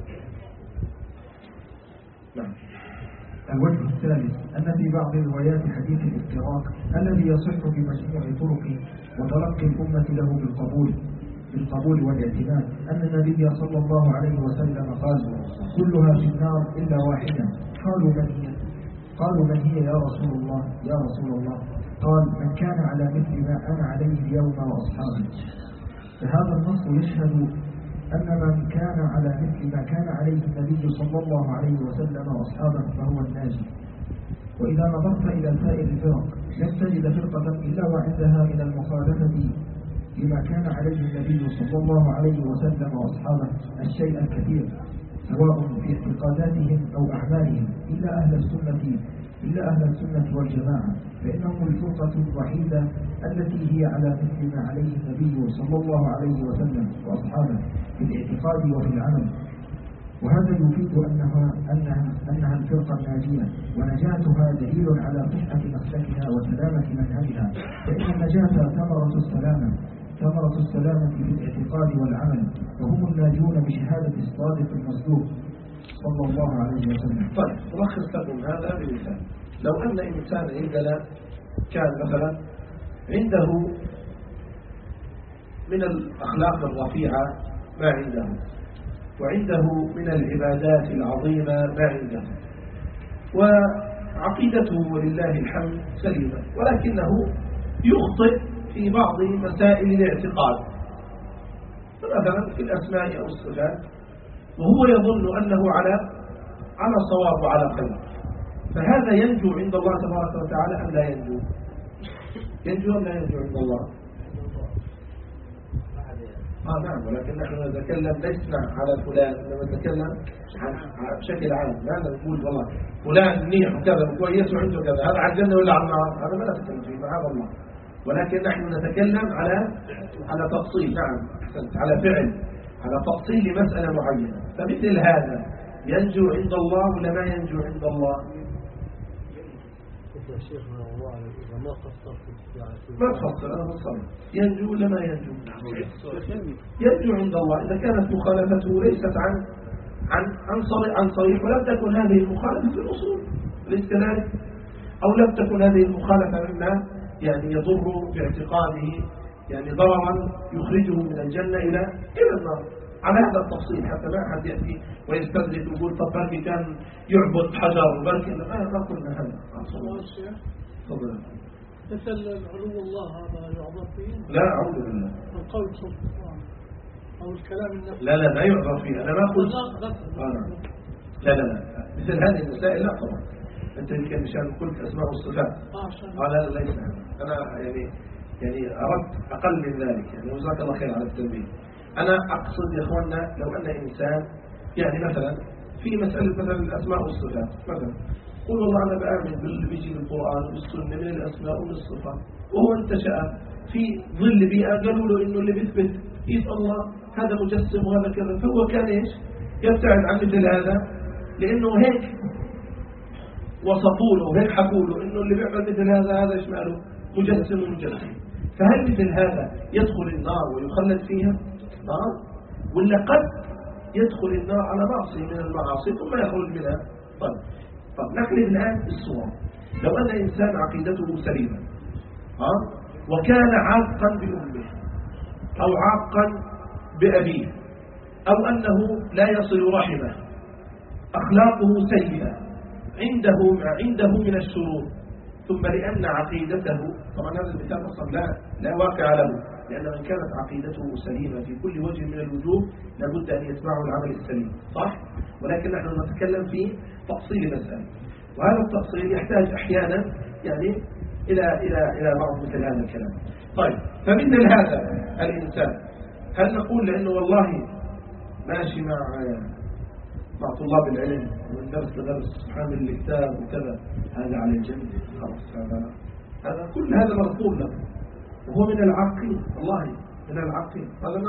نعم. الوجه الثالث أن في بعض روايات حديث الافتراق الذي يصح بمجموع طرقه وتلقي الأمة له بالقبول والاعتماد أن النبي صلى الله عليه وسلم قال: كلها في النار إلا واحدة. قالوا من هي يا رسول الله؟ قال: من كان على مثل ما أنا عليه اليوم وأصحابي. فهذا النص يشهد أن من كان على مثل ما كان عليه النبي صلى الله عليه وسلم وأصحابه فهو الناجي. وإذا نظرت إلى سائر الفرق لن تجد فرقة إلا وعندها من المخالفة لما كان عليه النبي صلى الله عليه وسلم وأصحابه الشيء الكثير، سواء في اعتقاداتهم أو أعمالهم، إلا أهل السنة والجماعة، فإنهم الفرقة الوحيدة التي هي على مثل ما عليه النبي صلى الله عليه وسلم وأصحابه في الاعتقاد وفي العمل. وهذا يفيد أنها الفرقة الناجية، ونجاتها دليل على صحة مسلكها وسلامة منهجها، فإن النجاة ثمرة السلامة في الاعتقاد والعمل، وهم الناجون بشهادة الصادق المصدوق صلى الله عليه وسلم. طيب ألخص لكم هذا بمثال: لو أن إنسان عندنا كان مثلا عنده من الأخلاق الرفيعة ما عنده، وعنده من العبادات العظيمة ما عنده، وعقيدته ولله الحمد سليمة، ولكنه يخطئ في بعض مسائل الاعتقاد، مثلا في الأسماء أو الصفات، وهو يظن أنه على صواب وعلى خير، فهذا ينجو عند الله تبارك وتعالى أم لا ينجو؟ ينجو أم لا ينجو عند الله؟ نعم، ولكن نحن نتكلم لسنا على فلان، نتكلم بشكل عام، لا نقول والله فلان منيح وكذا وكويس وعنده كذا، هذا على الجنة ولا على النار، هذا ما نتكلم فيه معاذ الله، ولكن نحن نتكلم على تفصيل. نعم أحسنت، على فعل، على تفصيل لمسألة معينة. فمثل هذا ينجو عند الله ولا ما ينجو عند الله؟ ما تفصل، أنا بصر ينجو ولا ما ينجو؟ ينجو عند الله إذا كانت مخالفته ليست عن صريح، ولم تكن هذه المخالفة في الأصول ليس كذلك، أو لم تكن هذه المخالفة مما يعني يضر باعتقاده، يعني ضررا يخرجه من الجنة إلى النار، على هذا التفصيل، حتى ما أحد يأتي ويستدرك ويقول طب بركي كان يعبد حجر وبركي ما قلنا هذا. تفضل. مثل علو الله هذا يعبر فيه؟ لا أعوذ بالله. القول سبحانه أو الكلام النفسي؟ لا لا يعبر فيه، أنا ما قلت. لا مثل هذه المسائل لا طبعا. أنت يمكن مشان قلت أسماء الصفات. لا ليس هذا. أنا يعني أردت أقل من ذلك، يعني جزاك الله خير على التنبيه. أنا أقصد يا إخواننا لو أن إنسان يعني مثلا في مسألة مثلا الأسماء والصفات مثلا قل والله أنا بآمن باللي بيجي بالقرآن والسنة من الأسماء والصفات، وهو انتشأ في ظل بيئة قالوا له إنه اللي بيثبت إيد الله هذا مجسم وهذا كذا، فهو كان إيش يبتعد عن مثل هذا، لأنه هيك وصفوا له وهيك حكوا له إنه اللي بيعمل مثل هذا إيش ماله مجسم ومجسم. فهل مثل هذا يدخل النار ويخلد فيها ولا قد يدخل النار على معصية من المعاصي ثم يخرج منها؟ طب نقلب الآن الصور. لو أن إنسان عقيدته سليمة وكان عاقا بأمه أو عاقا بأبيه أو أنه لا يصل رحمه، أخلاقه سيئة، عنده من الشرور، ثم لأن عقيدته، طبعا هذا المثال أصلا لا واقع له، لأن من كانت عقيدته سليمة في كل وجه من الوجوه لابد أن يتبعه العمل السليم، صح؟ ولكن نحن نتكلم في تفصيل مسألة، وهذا التفصيل يحتاج أحيانا يعني إلى بعض مثل هذا الكلام. طيب، فمثل هذا الإنسان هل نقول لأنه والله ماشي مع طلاب العلم ومن درس لدرس حامل الكتاب وكذا هذا على الجنة خلاص، هذا كل هذا مرفوض له وهو من العاقين، والله من العاقين.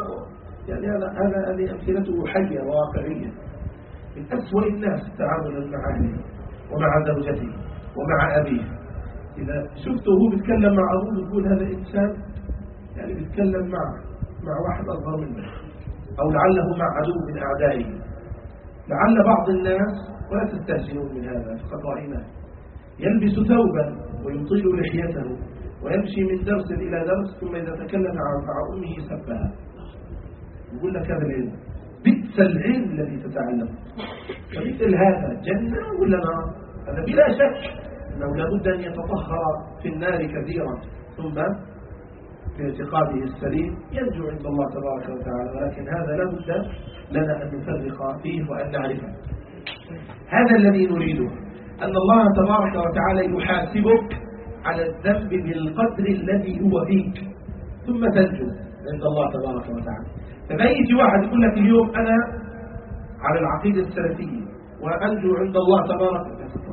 هذه أمثلته حية وواقعية. من أسوأ الناس تعاملا مع أهله ومع زوجته ومع أبيه. إذا شفته هو بيتكلم مع أبوه بتقول هذا إنسان يعني بيتكلم مع واحد أصغر منه، أو لعله مع عدو من أعدائه. لعل بعض الناس، ولا تستهزئون من هذا فقد رأيناه، يلبس ثوبا ويطيل لحيته ويمشي من درس إلى درس، ثم إذا تكلم مع أمه سبها. يقول لك هذا العلم بئس العلم الذي تتعلم. فمثل هذا جنة ولا نار؟ هذا بلا شك أنه لابد أن يتطهر في النار كثيرا، ثم في اعتقاده السليم ينجو عند الله تبارك وتعالى. ولكن هذا لابد لنا أن نفرق فيه وأن نعرفه. هذا الذي نريده، أن الله تبارك وتعالى يحاسبك على الذنب بالقدر الذي هو فيك، ثم تنجو عند الله تبارك وتعالى. فما يجي واحد يقول لك اليوم أنا على العقيدة السلفية وأنجو عند الله تبارك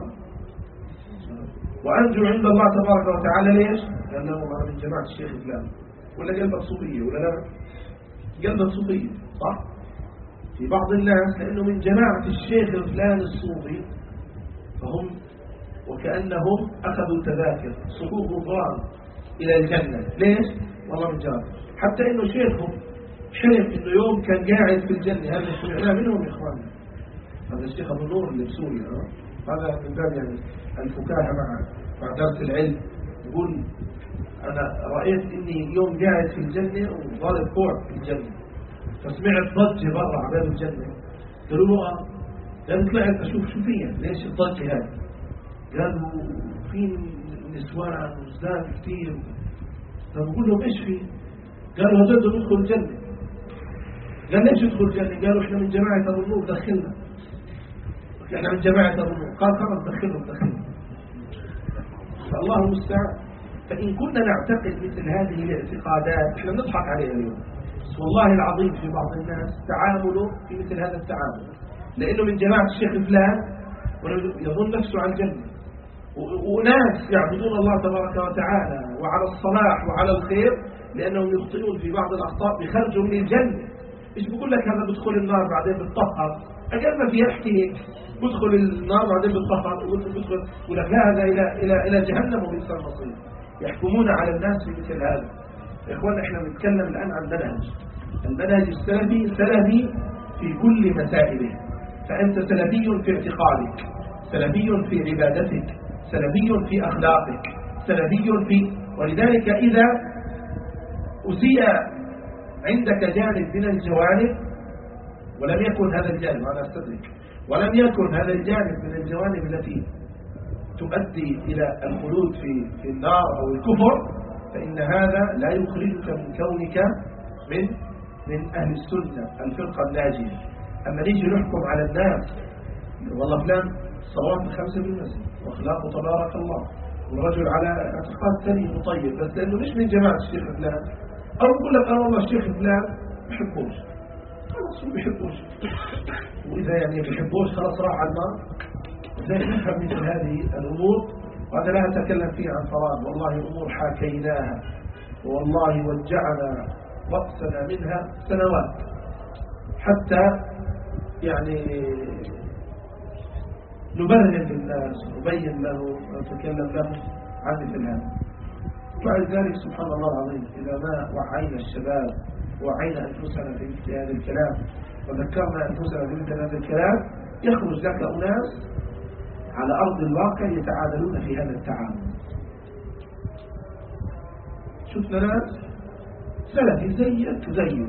وتعالى ليش؟ قال له أنا من جماعة الشيخ فلان، ولا قلبك صوفية ولا لا؟ قلبك صوفية، صح؟ في بعض الناس لأنه من جماعة الشيخ فلان الصوفي فهم وكأنهم أخذوا تذاكر صفوف غفران إلى الجنة. ليش؟ والله من جماعة. حتى إنه شيخهم حلم إنه يوم كان قاعد في الجنة. هذا سمعناه منهم يا إخواننا. هذا الشيخ أبو نور اللي بسوريا، هذا من باب يعني الفكاهة مع درس العلم. يقول أنا رأيت إني يوم قاعد في الجنة وضارب كوع في الجنة، فسمعت ضجة برا على باب الجنة. قالوا له قال طلعت أشوف شو فيها، ليش الضجة هذه؟ قالوا في نسوان وزدان كثير. فبقول لهم إيش في؟ قالوا هذول ندخل الجنة. قال ليش ندخل الجنة؟ قالوا إحنا من جماعة أبو النور دخلنا. إحنا من جماعة أبو النور. قال خلاص دخلهم. فالله المستعان. فإن كنا نعتقد مثل هذه الاعتقادات احنا نضحك عليها اليوم، بس والله العظيم في بعض الناس تعاملوا في مثل هذا التعامل، لأنه من جماعة الشيخ فلان يظن نفسه على الجنة، وناس يعبدون الله تبارك وتعالى وعلى الصلاح وعلى الخير، لأنهم يخطئون في بعض الأخطاء بيخرجوا من الجنة. مش بقول لك هذا بدخل النار بعدين بتطهر، أقل ما في يحكي هيك بدخل النار بعدين بتطهر وبدخل، يقول لك لا هذا إلى جهنم وبئس المصير. يحكمون على الناس بمثل هذا. يا إخوان احنا بنتكلم الآن عن المنهج السلفي سلفي في كل مسائله. فأنت سلفي في اعتقادك، سلفي في عبادتك، سلفي في أخلاقك، سلفي في. ولذلك إذا أسيء عندك جانب من الجوانب ولم يكن هذا الجانب، أنا أستدرك، ولم يكن هذا الجانب من الجوانب التي تؤدي إلى الخلود في النار أو الكفر، فإن هذا لا يخرجك من كونك من أهل السنة الفرقة الناجية. أما نيجي نحكم على الناس والله فلان صلوات ال5 بالمسجد وأخلاقه تبارك الله، والرجل على اعتقاد ثاني مطيب، بس لأنه مش من جماعة الشيخ فلان، أو يقول لك أنا والله الشيخ فلان ما بحبوش، خلاص ما بحبوش، وإذا يعني بحبوش خلاص راح على النار. زي نفهم مثل هذه الأمور، وهذا لا أتكلم فيه عن فراغ، والله أمور حاكيناها والله وجعنا رأسنا منها سنوات حتى يعني نبرهن للناس ونبين له ونتكلم له عن مثل هذا. وبعد ذلك سبحان الله العظيم إذا ما وعينا الشباب ووعينا أنفسنا في مثل هذا الكلام وذكرنا أنفسنا في مثل هذا الكلام، يخرج لك أناس على أرض الواقع يتعاملون في هذا التعامل. شفنا ناس سلفي زيك زيه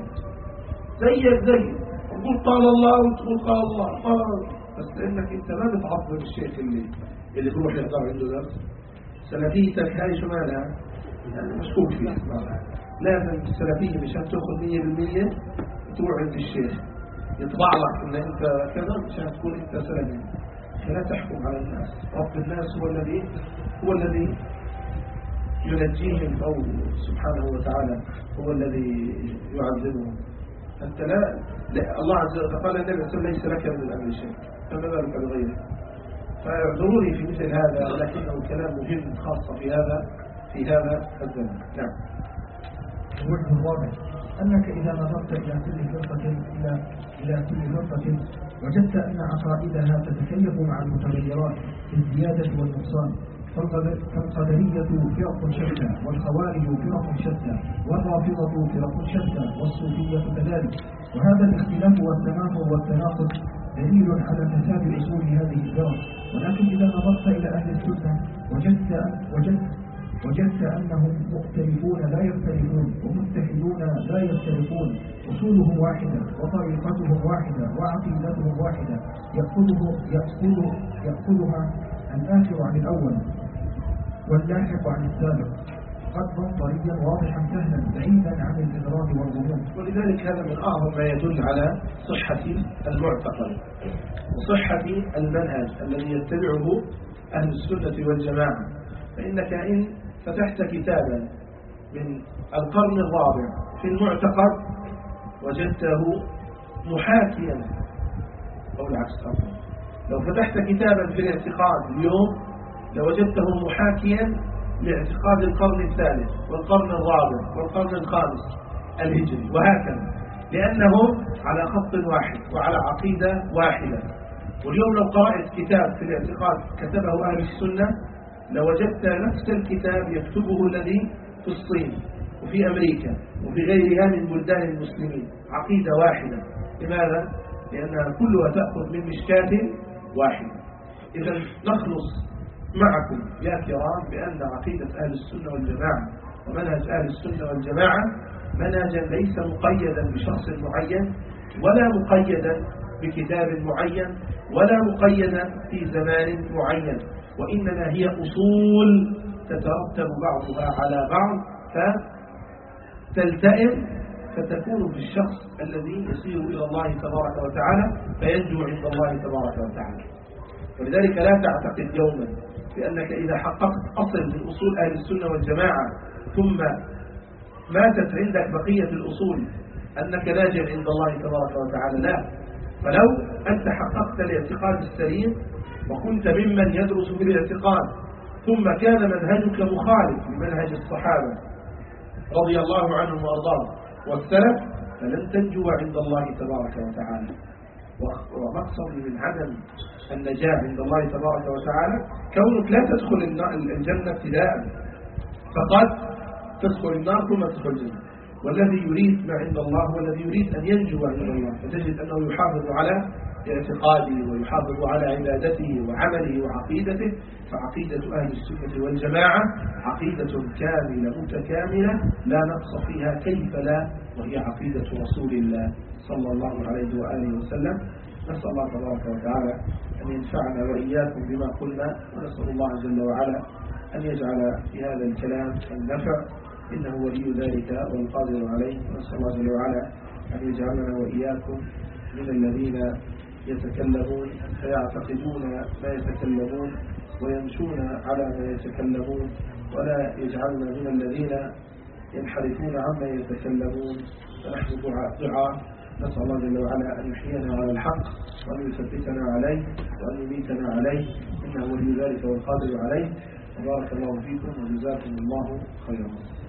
تقول قال الله وتقول قال الله بس لأنك أنت ما بتعظم الشيخ اللي تروح يحضر عنده درس. سلفيتك هاي شو مالها؟ يعني مشكوك فيها. لازم السلفية مشان تأخذ 100% تروح عند الشيخ يطبع لك إن أنت كذا مشان تكون أنت سلفي. لا تحكم على الناس. رب الناس هو الذي ينجيهم، أو سبحانه وتعالى هو الذي يعذبهم. أنت لا الله عز وجل قال النبي صلى الله عليه وسلم ليس لك من الأمر شيء، فما بالك بغيره. فاعذروني في مثل هذا، ولكنه كلام مهم خاصة في هذا الزمن. نعم. الوجه الرابع أنك إذا نظرت إلى كل فرقة وجدت أن عقائدها تتكيف مع المتغيرات في الزيادة والنقصان. فالقدرية فرق شتى، والخوارج فرق شتى، والرافضة فرق شتى، والصوفية كذلك. وهذا الاختلاف والتناقض والتناقض دليل على فساد أصول هذه الفرق. ولكن إذا نظرت إلى أهل السنة وجدت أنهم مختلفون لا يختلفون، ومتحدون لا يختلفون، أصولهم واحدة وطريقتهم واحدة وعقيدتهم واحدة، يأخذها الآخر عن الأول واللاحق عن السابق قدرا طريا واضحا سهلا بعيدا عن الإضراب والغموض. ولذلك هذا من أعظم ما يدل على صحة المعتقد وصحة المنهج الذي يتبعه أهل السنة والجماعة. فإنك إن فتحت كتابا من القرن الرابع في المعتقد وجدته محاكيا، أو العكس أفضل، لو فتحت كتابا في الاعتقاد اليوم لوجدته محاكيا لاعتقاد القرن الثالث والقرن الرابع والقرن الخامس الهجري، وهكذا، لأنهم على خط واحد وعلى عقيدة واحدة. واليوم لو قرأت كتاب في الاعتقاد كتبه أهل السنة لوجدت نفس الكتاب يكتبه الذي في الصين وفي أمريكا وفي غيرها من بلدان المسلمين، عقيدة واحدة. لماذا؟ لأنها كلها تأخذ من مشكاة واحدة. إذا نخلص معكم يا كرام بأن عقيدة أهل السنة والجماعة ومنهج أهل السنة والجماعة منهجا ليس مقيدا بشخص معين، ولا مقيدا بكتاب معين، ولا مقيدا في زمان معين، وإنما هي أصول تترتب بعضها على بعض فتلتئم فتكون بالشخص الذي يسير إلى الله تبارك وتعالى فينجو عند الله تبارك وتعالى. ولذلك لا تعتقد يوما بأنك إذا حققت أصل من أصول أهل السنة والجماعة ثم ماتت عندك بقية الأصول أنك ناجٍ عند الله تبارك وتعالى. لا. فلو أنت حققت الاعتقاد السليم وكنت ممن يدرس في الاعتقاد ثم كان منهجك مخالف لمنهج الصحابة رضي الله عنهم وأرضاهم والسلف فلن تنجو عند الله تبارك وتعالى. ومقصد من عدم النجاة عند الله تبارك وتعالى كونك لا تدخل الجنة ابتداء، فقد تدخل النار ثم تدخل الجنة. والذي يريد ما عند الله والذي يريد أن ينجو عند الله فتجد أنه يحافظ على اعتقاده ويحافظ على عبادته وعمله وعقيدته. فعقيدة أهل السنة والجماعة عقيدة كاملة متكاملة لا نقص فيها كيف لا، وهي عقيدة رسول الله صلى الله عليه وآله وسلم. نسأل الله تبارك وتعالى أن ينفعنا وإياكم بما قلنا، ونسأل الله جل وعلا أن يجعل في هذا الكلام النفع، إنه ولي ذلك والقادر عليه. ونسأل الله جل وعلا أن يجعلنا وإياكم من الذين يتكلمون فيعتقدون ما يتكلمون ويمشون على ما يتكلمون، ولا يجعلنا من الذين ينحرفون عما يتكلمون. فنحن دعاء نسأل الله جل وعلا أن يحيينا على الحق وأن يثبتنا عليه وأن يميتنا عليه، إنه ولي ذلك والقادر عليه. وبارك الله فيكم وجزاكم الله خيرا.